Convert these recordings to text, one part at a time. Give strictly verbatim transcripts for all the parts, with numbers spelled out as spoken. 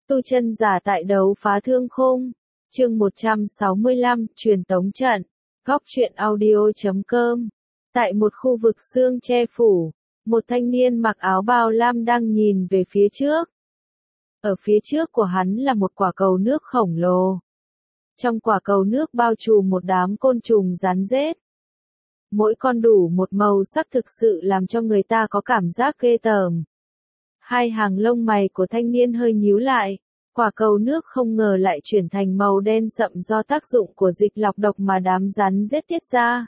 Tu chân giả tại đấu phá thương khung. Chương một trăm sáu mươi lăm, truyền tống trận. Góc truyện audio chấm com. Tại một khu vực sương che phủ, một thanh niên mặc áo bào lam đang nhìn về phía trước. Ở phía trước của hắn là một quả cầu nước khổng lồ. Trong quả cầu nước bao trùm một đám côn trùng rắn rết. Mỗi con đủ một màu sắc thực sự làm cho người ta có cảm giác ghê tởm. Hai hàng lông mày của thanh niên hơi nhíu lại, quả cầu nước không ngờ lại chuyển thành màu đen sậm do tác dụng của dịch lọc độc mà đám rắn rết tiết ra.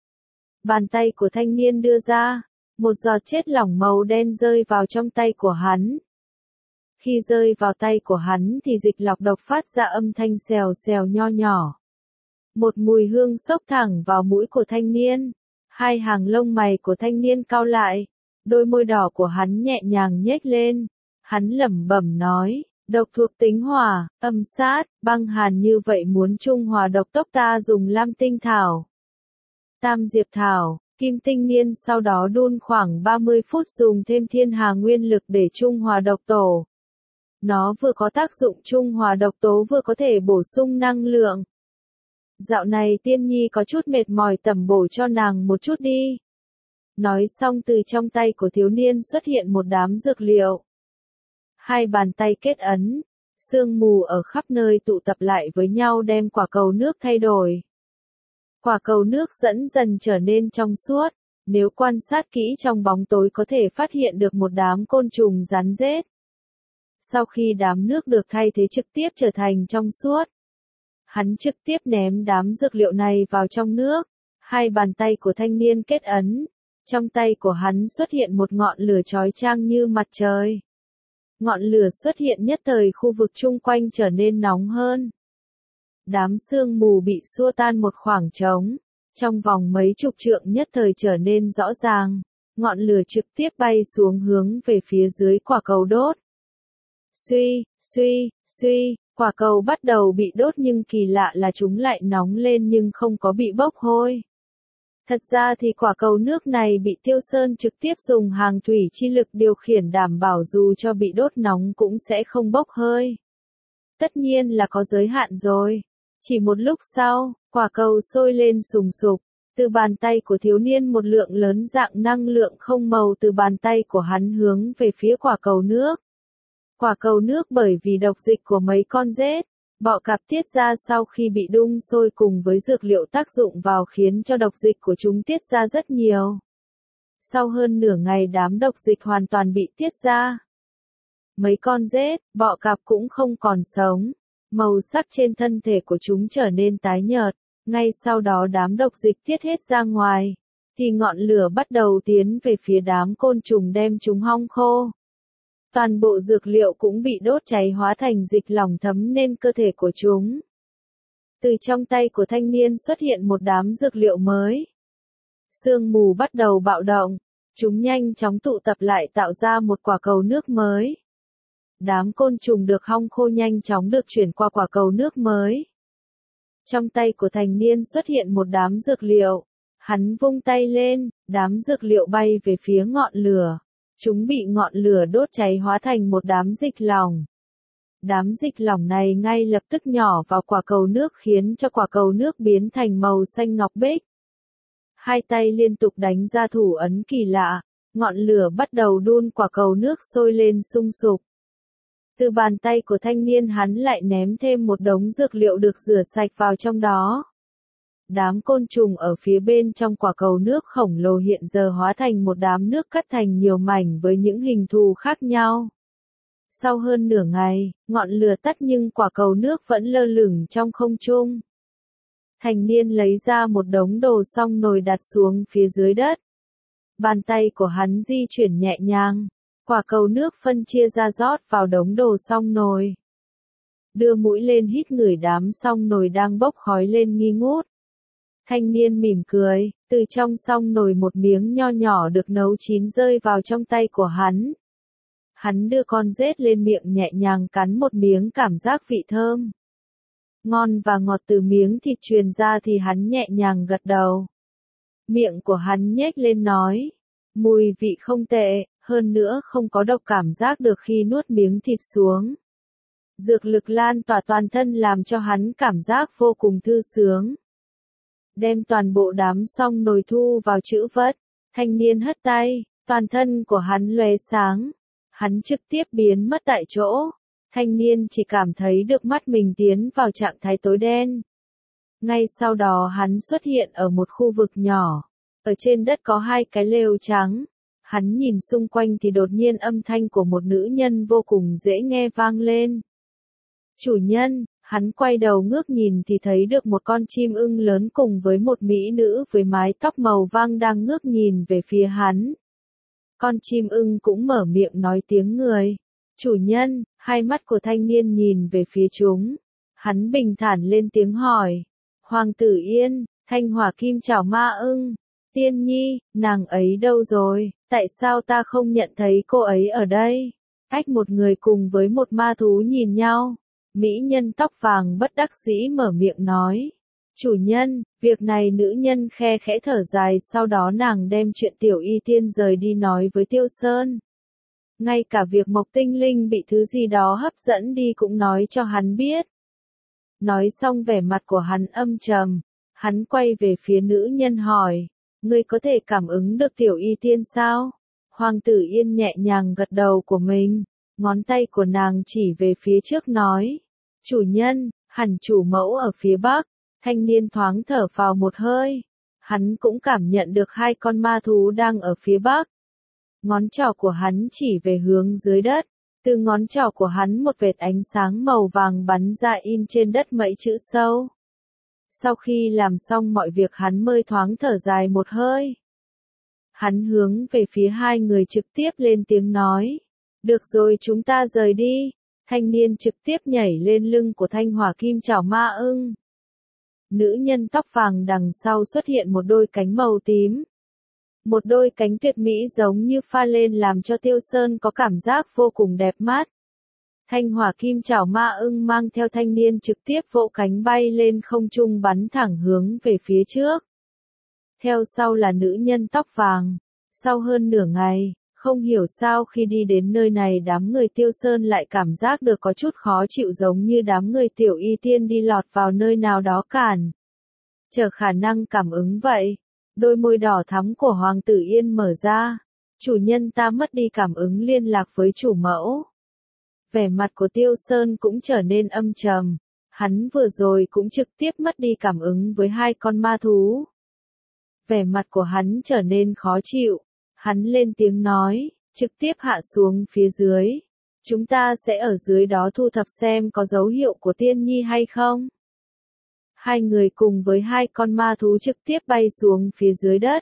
Bàn tay của thanh niên đưa ra, một giọt chất lỏng màu đen rơi vào trong tay của hắn. Khi rơi vào tay của hắn thì dịch lọc độc phát ra âm thanh xèo xèo nho nhỏ. Một mùi hương xốc thẳng vào mũi của thanh niên. Hai hàng lông mày của thanh niên cau lại. Đôi môi đỏ của hắn nhẹ nhàng nhếch lên. Hắn lẩm bẩm nói, độc thuộc tính hỏa, âm sát, băng hàn như vậy muốn trung hòa độc tốc ta dùng lam tinh thảo, tam diệp thảo, kim tinh niên sau đó đun khoảng ba mươi phút dùng thêm thiên hà nguyên lực để trung hòa độc tổ. Nó vừa có tác dụng trung hòa độc tố vừa có thể bổ sung năng lượng. Dạo này tiên nhi có chút mệt mỏi, tẩm bổ cho nàng một chút đi. Nói xong từ trong tay của thiếu niên xuất hiện một đám dược liệu. Hai bàn tay kết ấn, sương mù ở khắp nơi tụ tập lại với nhau đem quả cầu nước thay đổi. Quả cầu nước dẫn dần trở nên trong suốt, nếu quan sát kỹ trong bóng tối có thể phát hiện được một đám côn trùng rắn rết. Sau khi đám nước được thay thế trực tiếp trở thành trong suốt, hắn trực tiếp ném đám dược liệu này vào trong nước. Hai bàn tay của thanh niên kết ấn, trong tay của hắn xuất hiện một ngọn lửa chói chang như mặt trời. Ngọn lửa xuất hiện nhất thời khu vực chung quanh trở nên nóng hơn. Đám sương mù bị xua tan một khoảng trống, trong vòng mấy chục trượng nhất thời trở nên rõ ràng. Ngọn lửa trực tiếp bay xuống hướng về phía dưới quả cầu đốt. Suy, suy, suy, quả cầu bắt đầu bị đốt nhưng kỳ lạ là chúng lại nóng lên nhưng không có bị bốc hôi. Thật ra thì quả cầu nước này bị Tiêu Sơn trực tiếp dùng hàng thủy chi lực điều khiển đảm bảo dù cho bị đốt nóng cũng sẽ không bốc hơi. Tất nhiên là có giới hạn rồi. Chỉ một lúc sau, quả cầu sôi lên sùng sục. Từ bàn tay của thiếu niên một lượng lớn dạng năng lượng không màu từ bàn tay của hắn hướng về phía quả cầu nước. Quả cầu nước bởi vì độc dịch của mấy con rết, bọ cạp tiết ra sau khi bị đun sôi cùng với dược liệu tác dụng vào khiến cho độc dịch của chúng tiết ra rất nhiều. Sau hơn nửa ngày đám độc dịch hoàn toàn bị tiết ra. Mấy con rết, bọ cạp cũng không còn sống. Màu sắc trên thân thể của chúng trở nên tái nhợt. Ngay sau đó đám độc dịch tiết hết ra ngoài, thì ngọn lửa bắt đầu tiến về phía đám côn trùng đem chúng hong khô. Toàn bộ dược liệu cũng bị đốt cháy hóa thành dịch lỏng thấm lên cơ thể của chúng. Từ trong tay của thanh niên xuất hiện một đám dược liệu mới. Sương mù bắt đầu bạo động, chúng nhanh chóng tụ tập lại tạo ra một quả cầu nước mới. Đám côn trùng được hong khô nhanh chóng được chuyển qua quả cầu nước mới. Trong tay của thanh niên xuất hiện một đám dược liệu. Hắn vung tay lên, đám dược liệu bay về phía ngọn lửa. Chúng bị ngọn lửa đốt cháy hóa thành một đám dịch lỏng. Đám dịch lỏng này ngay lập tức nhỏ vào quả cầu nước khiến cho quả cầu nước biến thành màu xanh ngọc bích. Hai tay liên tục đánh ra thủ ấn kỳ lạ, ngọn lửa bắt đầu đun quả cầu nước sôi lên sung sục. Từ bàn tay của thanh niên hắn lại ném thêm một đống dược liệu được rửa sạch vào trong đó. Đám côn trùng ở phía bên trong quả cầu nước khổng lồ hiện giờ hóa thành một đám nước cắt thành nhiều mảnh với những hình thù khác nhau. Sau hơn nửa ngày, ngọn lửa tắt nhưng quả cầu nước vẫn lơ lửng trong không trung. Thanh niên lấy ra một đống đồ xong nồi đặt xuống phía dưới đất. Bàn tay của hắn di chuyển nhẹ nhàng, quả cầu nước phân chia ra rót vào đống đồ xong nồi. Đưa mũi lên hít ngửi đám xong nồi đang bốc khói lên nghi ngút. Thanh niên mỉm cười, từ trong xong nồi một miếng nho nhỏ được nấu chín rơi vào trong tay của hắn. Hắn đưa con rết lên miệng nhẹ nhàng cắn một miếng, cảm giác vị thơm ngon và ngọt từ miếng thịt truyền ra thì hắn nhẹ nhàng gật đầu. Miệng của hắn nhếch lên nói, mùi vị không tệ, hơn nữa không có độc, cảm giác được khi nuốt miếng thịt xuống. Dược lực lan tỏa toàn thân làm cho hắn cảm giác vô cùng thư sướng. Đem toàn bộ đám xong nồi thu vào trữ vật, thanh niên hất tay, toàn thân của hắn lóe sáng. Hắn trực tiếp biến mất tại chỗ. Thanh niên chỉ cảm thấy được mắt mình tiến vào trạng thái tối đen. Ngay sau đó hắn xuất hiện ở một khu vực nhỏ. Ở trên đất có hai cái lều trắng. Hắn nhìn xung quanh thì đột nhiên âm thanh của một nữ nhân vô cùng dễ nghe vang lên. Chủ nhân, hắn quay đầu ngước nhìn thì thấy được một con chim ưng lớn cùng với một mỹ nữ với mái tóc màu vàng đang ngước nhìn về phía hắn. Con chim ưng cũng mở miệng nói tiếng người. Chủ nhân, hai mắt của thanh niên nhìn về phía chúng. Hắn bình thản lên tiếng hỏi. Hoàng tử Yên, Thanh Hỏa Kim Chảo Ma ưng. Tiên nhi, nàng ấy đâu rồi, tại sao ta không nhận thấy cô ấy ở đây? Ách một người cùng với một ma thú nhìn nhau. Mỹ nhân tóc vàng bất đắc dĩ mở miệng nói. Chủ nhân, việc này nữ nhân khe khẽ thở dài, sau đó nàng đem chuyện Tiểu Y Tiên rời đi nói với Tiêu Sơn. Ngay cả việc Mộc Tinh Linh bị thứ gì đó hấp dẫn đi cũng nói cho hắn biết. Nói xong vẻ mặt của hắn âm trầm, hắn quay về phía nữ nhân hỏi, ngươi có thể cảm ứng được Tiểu Y Tiên sao? Hoàng tử Yên nhẹ nhàng gật đầu của mình, ngón tay của nàng chỉ về phía trước nói, chủ nhân, hẳn chủ mẫu ở phía bắc. Thanh niên thoáng thở phào một hơi, hắn cũng cảm nhận được hai con ma thú đang ở phía bắc. Ngón trỏ của hắn chỉ về hướng dưới đất, từ ngón trỏ của hắn một vệt ánh sáng màu vàng bắn ra in trên đất mấy chữ sâu. Sau khi làm xong mọi việc hắn mới thoáng thở dài một hơi. Hắn hướng về phía hai người trực tiếp lên tiếng nói, được rồi chúng ta rời đi. Thanh niên trực tiếp nhảy lên lưng của Thanh Hỏa Kim Chảo Ma ưng. Nữ nhân tóc vàng đằng sau xuất hiện một đôi cánh màu tím. Một đôi cánh tuyệt mỹ giống như pha lên làm cho Tiêu Sơn có cảm giác vô cùng đẹp mắt. Thanh Hỏa Kim Chảo Ma ưng mang theo thanh niên trực tiếp vỗ cánh bay lên không trung bắn thẳng hướng về phía trước. Theo sau là nữ nhân tóc vàng. Sau hơn nửa ngày, không hiểu sao khi đi đến nơi này đám người Tiêu Sơn lại cảm giác được có chút khó chịu giống như đám người Tiểu Y Tiên đi lọt vào nơi nào đó cản. Chờ khả năng cảm ứng vậy. Đôi môi đỏ thắm của Hoàng tử Yên mở ra. Chủ nhân ta mất đi cảm ứng liên lạc với chủ mẫu. Vẻ mặt của Tiêu Sơn cũng trở nên âm trầm. Hắn vừa rồi cũng trực tiếp mất đi cảm ứng với hai con ma thú. Vẻ mặt của hắn trở nên khó chịu. Hắn lên tiếng nói, trực tiếp hạ xuống phía dưới. Chúng ta sẽ ở dưới đó thu thập xem có dấu hiệu của tiên nhi hay không. Hai người cùng với hai con ma thú trực tiếp bay xuống phía dưới đất.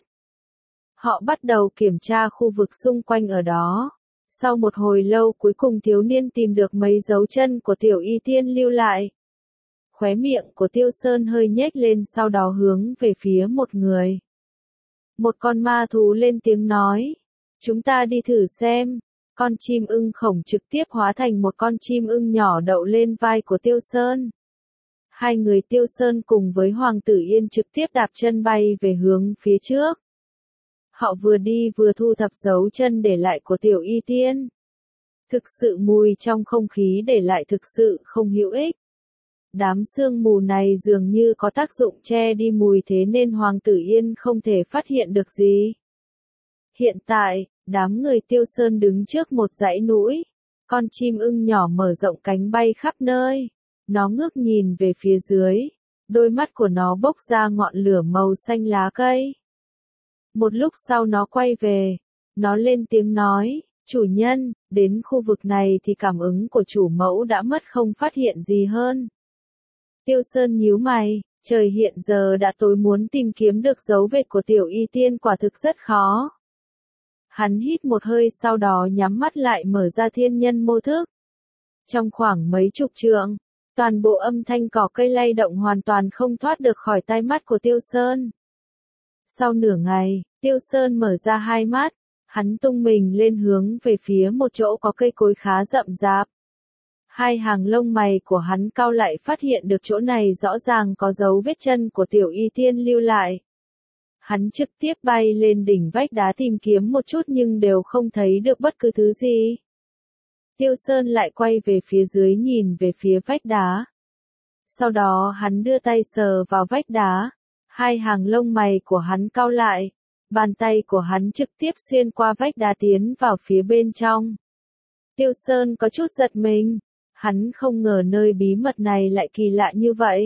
Họ bắt đầu kiểm tra khu vực xung quanh ở đó. Sau một hồi lâu cuối cùng thiếu niên tìm được mấy dấu chân của Tiểu Y Tiên lưu lại. Khóe miệng của Tiêu Sơn hơi nhếch lên sau đó hướng về phía một người. Một con ma thú lên tiếng nói. Chúng ta đi thử xem. Con chim ưng khổng trực tiếp hóa thành một con chim ưng nhỏ đậu lên vai của Tiêu Sơn. Hai người Tiêu Sơn cùng với Hoàng tử Yên trực tiếp đạp chân bay về hướng phía trước. Họ vừa đi vừa thu thập dấu chân để lại của Tiểu Y Tiên. Thực sự mùi trong không khí để lại thực sự không hữu ích. Đám sương mù này dường như có tác dụng che đi mùi thế nên Hoàng tử Yên không thể phát hiện được gì. Hiện tại, đám người Tiêu Sơn đứng trước một dãy núi. Con chim ưng nhỏ mở rộng cánh bay khắp nơi. Nó ngước nhìn về phía dưới. Đôi mắt của nó bốc ra ngọn lửa màu xanh lá cây. Một lúc sau nó quay về. Nó lên tiếng nói, chủ nhân, đến khu vực này thì cảm ứng của chủ mẫu đã mất không phát hiện gì hơn. Tiêu Sơn nhíu mày, trời hiện giờ đã tối muốn tìm kiếm được dấu vết của Tiểu Y Tiên quả thực rất khó. Hắn hít một hơi sau đó nhắm mắt lại mở ra thiên nhân mô thức. Trong khoảng mấy chục trượng, toàn bộ âm thanh cỏ cây lay động hoàn toàn không thoát được khỏi tai mắt của Tiêu Sơn. Sau nửa ngày, Tiêu Sơn mở ra hai mắt, hắn tung mình lên hướng về phía một chỗ có cây cối khá rậm rạp. Hai hàng lông mày của hắn cau lại phát hiện được chỗ này rõ ràng có dấu vết chân của Tiểu Y Tiên lưu lại. Hắn trực tiếp bay lên đỉnh vách đá tìm kiếm một chút nhưng đều không thấy được bất cứ thứ gì. Tiêu Sơn lại quay về phía dưới nhìn về phía vách đá. Sau đó hắn đưa tay sờ vào vách đá, hai hàng lông mày của hắn cau lại, bàn tay của hắn trực tiếp xuyên qua vách đá tiến vào phía bên trong. Tiêu Sơn có chút giật mình, hắn không ngờ nơi bí mật này lại kỳ lạ như vậy.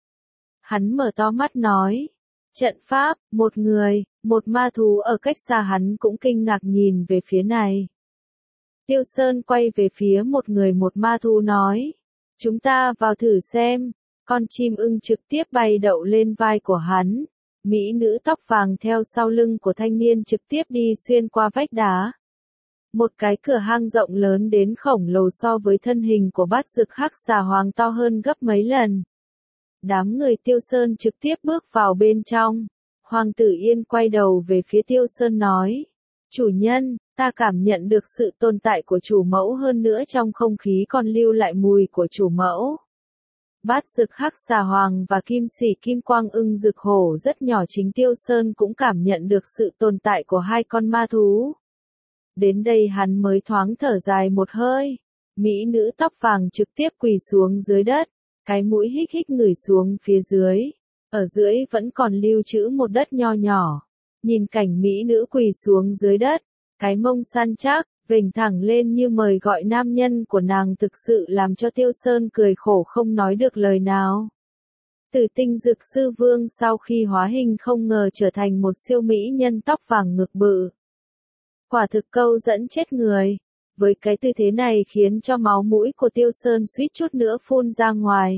Hắn mở to mắt nói, trận pháp, một người, một ma thú ở cách xa hắn cũng kinh ngạc nhìn về phía này. Tiêu Sơn quay về phía một người một ma thú nói, chúng ta vào thử xem, con chim ưng trực tiếp bay đậu lên vai của hắn, mỹ nữ tóc vàng theo sau lưng của thanh niên trực tiếp đi xuyên qua vách đá. Một cái cửa hang rộng lớn đến khổng lồ so với thân hình của bát dực hắc xà hoàng to hơn gấp mấy lần. Đám người Tiêu Sơn trực tiếp bước vào bên trong. Hoàng tử Yên quay đầu về phía Tiêu Sơn nói, chủ nhân, ta cảm nhận được sự tồn tại của chủ mẫu, hơn nữa trong không khí còn lưu lại mùi của chủ mẫu. Bát dực hắc xà hoàng và kim sĩ kim quang ưng dực hổ rất nhỏ, chính Tiêu Sơn cũng cảm nhận được sự tồn tại của hai con ma thú. Đến đây hắn mới thoáng thở dài một hơi. Mỹ nữ tóc vàng trực tiếp quỳ xuống dưới đất, cái mũi hích hích ngửi xuống phía dưới. Ở dưới vẫn còn lưu trữ một đất nho nhỏ. Nhìn cảnh mỹ nữ quỳ xuống dưới đất, cái mông săn chắc, vểnh thẳng lên như mời gọi nam nhân của nàng, thực sự làm cho Tiêu Sơn cười khổ không nói được lời nào. Tử tinh dực sư vương sau khi hóa hình không ngờ trở thành một siêu mỹ nhân tóc vàng ngực bự. Quả thực câu dẫn chết người. Với cái tư thế này khiến cho máu mũi của Tiêu Sơn suýt chút nữa phun ra ngoài.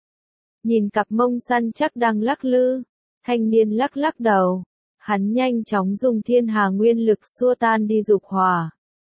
Nhìn cặp mông săn chắc đang lắc lư, thanh niên lắc lắc đầu. Hắn nhanh chóng dùng thiên hà nguyên lực xua tan đi dục hỏa.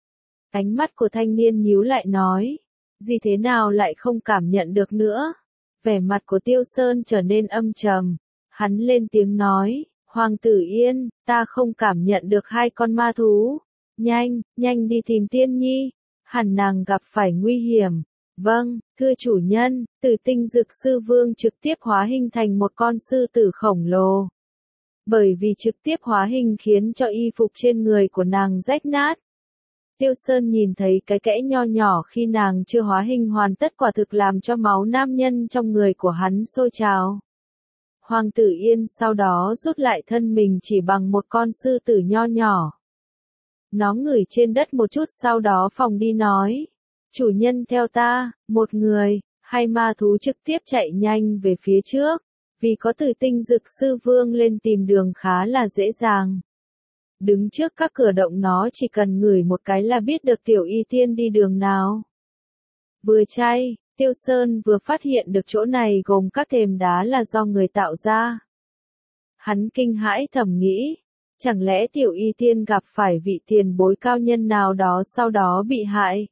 Ánh mắt của thanh niên nhíu lại nói, gì thế nào lại không cảm nhận được nữa? Vẻ mặt của Tiêu Sơn trở nên âm trầm. Hắn lên tiếng nói, Hoàng tử Yên, ta không cảm nhận được hai con ma thú. Nhanh, nhanh đi tìm Tiên Nhi, hẳn nàng gặp phải nguy hiểm. Vâng, thưa chủ nhân. Tử tinh dực sư vương trực tiếp hóa hình thành một con sư tử khổng lồ. Bởi vì trực tiếp hóa hình khiến cho y phục trên người của nàng rách nát. Tiêu Sơn nhìn thấy cái kẽ nho nhỏ khi nàng chưa hóa hình hoàn tất, quả thực làm cho máu nam nhân trong người của hắn sôi trào. Hoàng tử Yên sau đó rút lại thân mình chỉ bằng một con sư tử nho nhỏ. Nó ngửi trên đất một chút sau đó phòng đi nói, chủ nhân theo ta. Một người, hai ma thú trực tiếp chạy nhanh về phía trước, vì có tử tinh dực sư vương lên tìm đường khá là dễ dàng. Đứng trước các cửa động nó chỉ cần ngửi một cái là biết được tiểu y tiên đi đường nào. Vừa chay, Tiêu Sơn vừa phát hiện được chỗ này gồm các thềm đá là do người tạo ra. Hắn kinh hãi thầm nghĩ, chẳng lẽ tiểu y tiên gặp phải vị tiền bối cao nhân nào đó sau đó bị hại.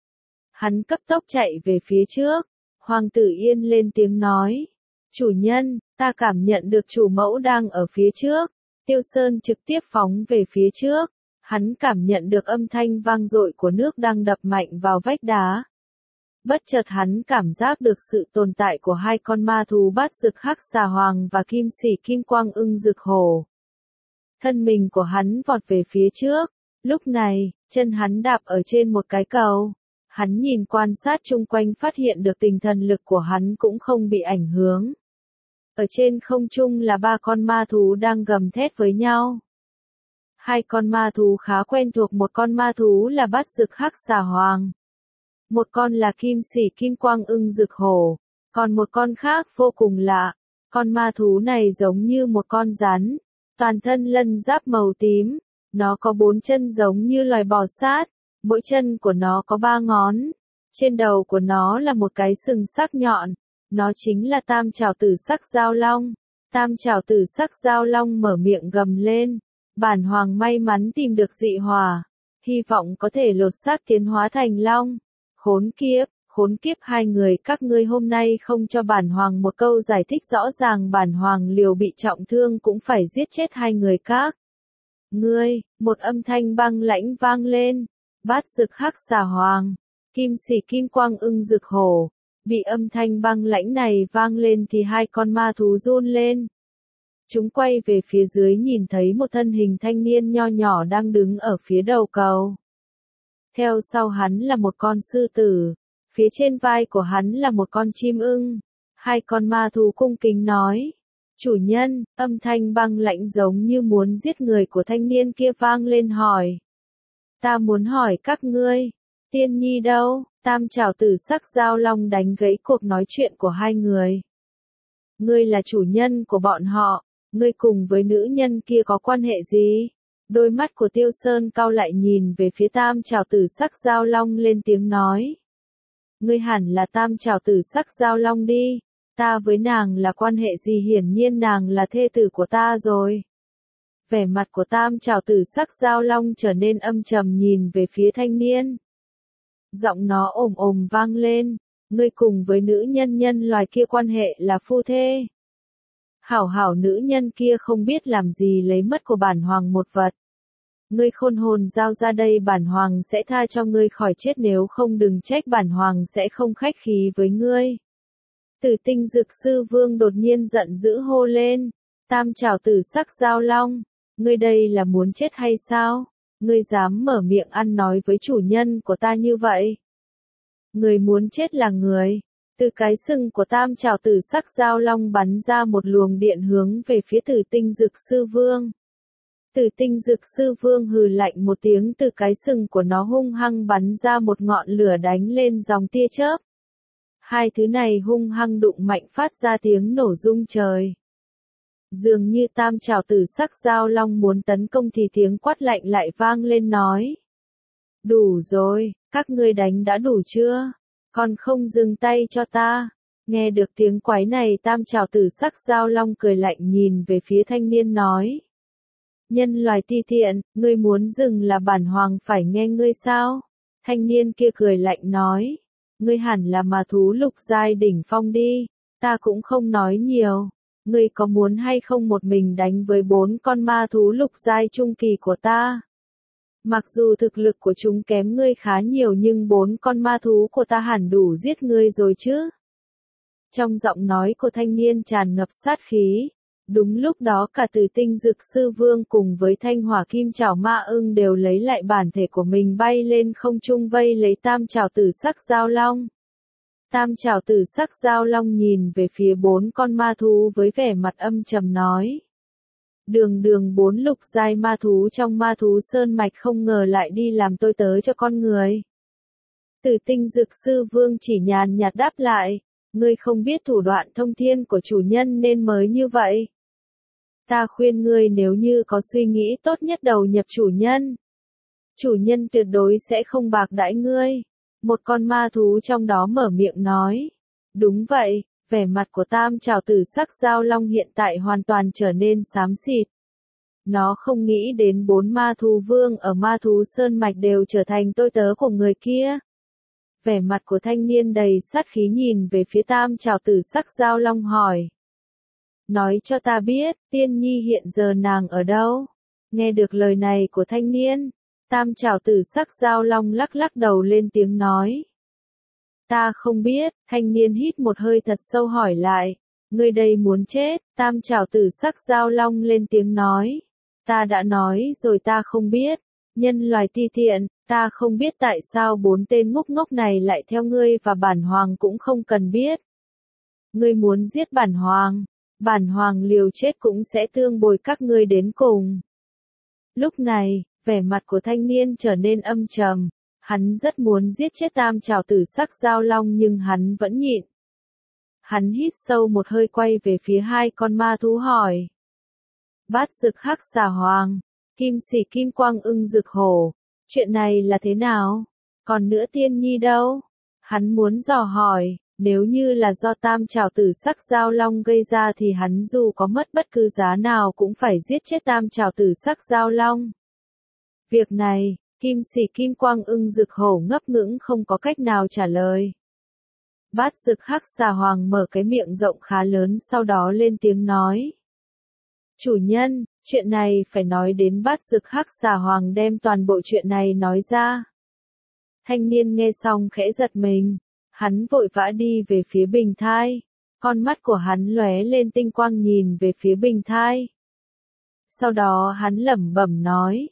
Hắn cấp tốc chạy về phía trước. Hoàng tử Yên lên tiếng nói, chủ nhân, ta cảm nhận được chủ mẫu đang ở phía trước. Tiêu Sơn trực tiếp phóng về phía trước. Hắn cảm nhận được âm thanh vang dội của nước đang đập mạnh vào vách đá. Bất chợt hắn cảm giác được sự tồn tại của hai con ma thú bát dực hắc xà hoàng và kim sĩ kim quang ưng dực hổ. Thân mình của hắn vọt về phía trước. Lúc này, chân hắn đạp ở trên một cái cầu. Hắn nhìn quan sát chung quanh phát hiện được tinh thần lực của hắn cũng không bị ảnh hưởng. Ở trên không trung là ba con ma thú đang gầm thét với nhau. Hai con ma thú khá quen thuộc, một con ma thú là bát dực hắc xà hoàng. Một con là kim sĩ kim quang ưng dực hổ. Còn một con khác vô cùng lạ. Con ma thú này giống như một con rắn. Toàn thân lân giáp màu tím. Nó có bốn chân giống như loài bò sát. Mỗi chân của nó có ba ngón. Trên đầu của nó là một cái sừng sắc nhọn. Nó chính là tam trảo tử sắc giao long. Tam trảo tử sắc giao long mở miệng gầm lên. Bản hoàng may mắn tìm được dị hỏa. Hy vọng có thể lột xác tiến hóa thành long. Khốn kiếp, khốn kiếp hai người các ngươi hôm nay không cho bản hoàng một câu giải thích rõ ràng, bản hoàng liều bị trọng thương cũng phải giết chết hai người các ngươi. Một âm thanh băng lãnh vang lên. Bát dực hắc xà hoàng, kim sĩ kim quang ưng dực hổ. Bị âm thanh băng lãnh này vang lên thì hai con ma thú run lên. Chúng quay về phía dưới nhìn thấy một thân hình thanh niên nho nhỏ đang đứng ở phía đầu cầu. Theo sau hắn là một con sư tử, phía trên vai của hắn là một con chim ưng. Hai con ma thú cung kính nói, chủ nhân, âm thanh băng lãnh giống như muốn giết người của thanh niên kia vang lên hỏi. Ta muốn hỏi các ngươi, tiên nhi đâu? Tam trảo tử sắc giao long đánh gãy cuộc nói chuyện của hai người. Ngươi là chủ nhân của bọn họ, ngươi cùng với nữ nhân kia có quan hệ gì? Đôi mắt của Tiêu Sơn cau lại nhìn về phía tam trảo tử sắc giao long lên tiếng nói. Ngươi hẳn là tam trảo tử sắc giao long đi, ta với nàng là quan hệ gì? Hiển nhiên nàng là thê tử của ta rồi. Vẻ mặt của tam trảo tử sắc giao long trở nên âm trầm nhìn về phía thanh niên. Giọng nó ồm ồm vang lên, ngươi cùng với nữ nhân nhân loài kia quan hệ là phu thê. Hảo hảo nữ nhân kia không biết làm gì lấy mất của bản hoàng một vật. Ngươi khôn hồn giao ra đây, bản hoàng sẽ tha cho ngươi khỏi chết, nếu không đừng trách bản hoàng sẽ không khách khí với ngươi. Tử Tinh Dực Sư Vương đột nhiên giận dữ hô lên, tam trảo tử sắc giao long, ngươi đây là muốn chết hay sao? Ngươi dám mở miệng ăn nói với chủ nhân của ta như vậy? Người muốn chết là người. Từ cái sừng của tam trảo tử sắc giao long bắn ra một luồng điện hướng về phía Tử Tinh Dực Sư Vương. Tử Tinh Dực Sư Vương hừ lạnh một tiếng, từ cái sừng của nó hung hăng bắn ra một ngọn lửa đánh lên dòng tia chớp. Hai thứ này hung hăng đụng mạnh phát ra tiếng nổ rung trời. Dường như tam trảo tử sắc giao long muốn tấn công thì tiếng quát lạnh lại vang lên nói. Đủ rồi, các ngươi đánh đã đủ chưa? Còn không dừng tay cho ta. Nghe được tiếng quái này, tam trảo tử sắc giao long cười lạnh nhìn về phía thanh niên nói. Nhân loài ti tiện, ngươi muốn dừng là bản hoàng phải nghe ngươi sao? Thanh niên kia cười lạnh nói. Ngươi hẳn là ma thú lục giai đỉnh phong đi, ta cũng không nói nhiều. Ngươi có muốn hay không một mình đánh với bốn con ma thú lục giai trung kỳ của ta? Mặc dù thực lực của chúng kém ngươi khá nhiều nhưng bốn con ma thú của ta hẳn đủ giết ngươi rồi chứ? Trong giọng nói của thanh niên tràn ngập sát khí. Đúng lúc đó cả Tử Tinh Dực Sư Vương cùng với Thanh Hỏa Kim Trảo Ma Ưng đều lấy lại bản thể của mình bay lên không trung vây lấy tam trảo tử sắc giao long. Tam trảo tử sắc giao long nhìn về phía bốn con ma thú với vẻ mặt âm trầm nói. Đường đường bốn lục giai ma thú trong ma thú sơn mạch không ngờ lại đi làm tôi tớ cho con người. Tử Tinh Dực Sư Vương chỉ nhàn nhạt đáp lại, ngươi không biết thủ đoạn thông thiên của chủ nhân nên mới như vậy. Ta khuyên ngươi nếu như có suy nghĩ tốt nhất đầu nhập chủ nhân. Chủ nhân tuyệt đối sẽ không bạc đãi ngươi. Một con ma thú trong đó mở miệng nói. Đúng vậy, vẻ mặt của tam trảo tử sắc giao long hiện tại hoàn toàn trở nên xám xịt. Nó không nghĩ đến bốn ma thú vương ở ma thú sơn mạch đều trở thành tôi tớ của người kia. Vẻ mặt của thanh niên đầy sát khí nhìn về phía tam trảo tử sắc giao long hỏi. Nói cho ta biết, tiên nhi hiện giờ nàng ở đâu? Nghe được lời này của thanh niên, tam trảo tử sắc giao long lắc lắc đầu lên tiếng nói. Ta không biết, thanh niên hít một hơi thật sâu hỏi lại. Ngươi đây muốn chết, tam trảo tử sắc giao long lên tiếng nói. Ta đã nói rồi ta không biết, nhân loài ti tiện, ta không biết tại sao bốn tên ngốc ngốc này lại theo ngươi và bản hoàng cũng không cần biết. Ngươi muốn giết bản hoàng, bản hoàng liều chết cũng sẽ tương bồi các ngươi đến cùng. Lúc này, vẻ mặt của thanh niên trở nên âm trầm, hắn rất muốn giết chết tam trảo tử sắc giao long nhưng hắn vẫn nhịn. Hắn hít sâu một hơi quay về phía hai con ma thú hỏi. Bát Dực Hắc Xà Hoàng, Kim Sĩ Kim Quang Ưng Dực Hổ, chuyện này là thế nào? Còn nữa tiên nhi đâu? Hắn muốn dò hỏi, nếu như là do tam trảo tử sắc giao long gây ra thì hắn dù có mất bất cứ giá nào cũng phải giết chết tam trảo tử sắc giao long. Việc này, Kim Sĩ Kim Quang Ưng Dực Hổ ngấp ngững không có cách nào trả lời. Bát Dực Hắc Xà Hoàng mở cái miệng rộng khá lớn sau đó lên tiếng nói. Chủ nhân, chuyện này phải nói đến Bát Dực Hắc Xà Hoàng đem toàn bộ chuyện này nói ra. Thanh niên nghe xong khẽ giật mình, hắn vội vã đi về phía bình thai, con mắt của hắn lóe lên tinh quang nhìn về phía bình thai. Sau đó hắn lẩm bẩm nói,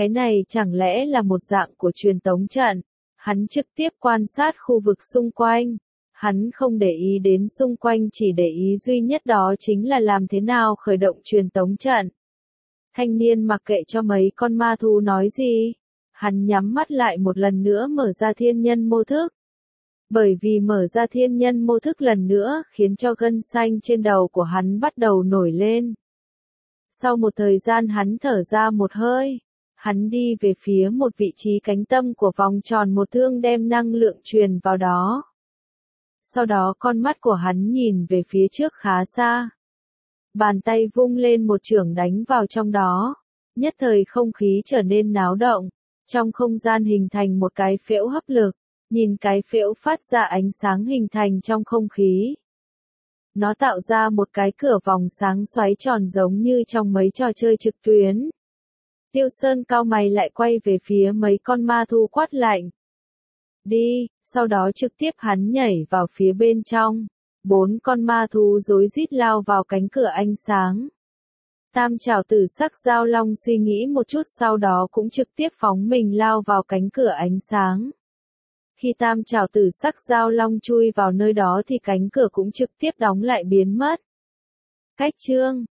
Cái này chẳng lẽ là một dạng của truyền tống trận? Hắn trực tiếp quan sát khu vực xung quanh. Hắn không để ý đến xung quanh, chỉ để ý duy nhất đó chính là làm thế nào khởi động truyền tống trận. Thanh niên mặc kệ cho mấy con ma thú nói gì. Hắn nhắm mắt lại một lần nữa mở ra thiên nhân mô thức. Bởi vì mở ra thiên nhân mô thức lần nữa khiến cho gân xanh trên đầu của hắn bắt đầu nổi lên. Sau một thời gian hắn thở ra một hơi. Hắn đi về phía một vị trí cánh tâm của vòng tròn một thương đem năng lượng truyền vào đó. Sau đó con mắt của hắn nhìn về phía trước khá xa. Bàn tay vung lên một chưởng đánh vào trong đó. Nhất thời không khí trở nên náo động. Trong không gian hình thành một cái phễu hấp lực. Nhìn cái phễu phát ra ánh sáng hình thành trong không khí. Nó tạo ra một cái cửa vòng sáng xoáy tròn giống như trong mấy trò chơi trực tuyến. Tiêu Sơn cao mày lại quay về phía mấy con ma thú quát lạnh. Đi, sau đó trực tiếp hắn nhảy vào phía bên trong. Bốn con ma thú rối rít lao vào cánh cửa ánh sáng. Tam trảo tử sắc giao long suy nghĩ một chút sau đó cũng trực tiếp phóng mình lao vào cánh cửa ánh sáng. Khi tam trảo tử sắc giao long chui vào nơi đó thì cánh cửa cũng trực tiếp đóng lại biến mất. Cách chương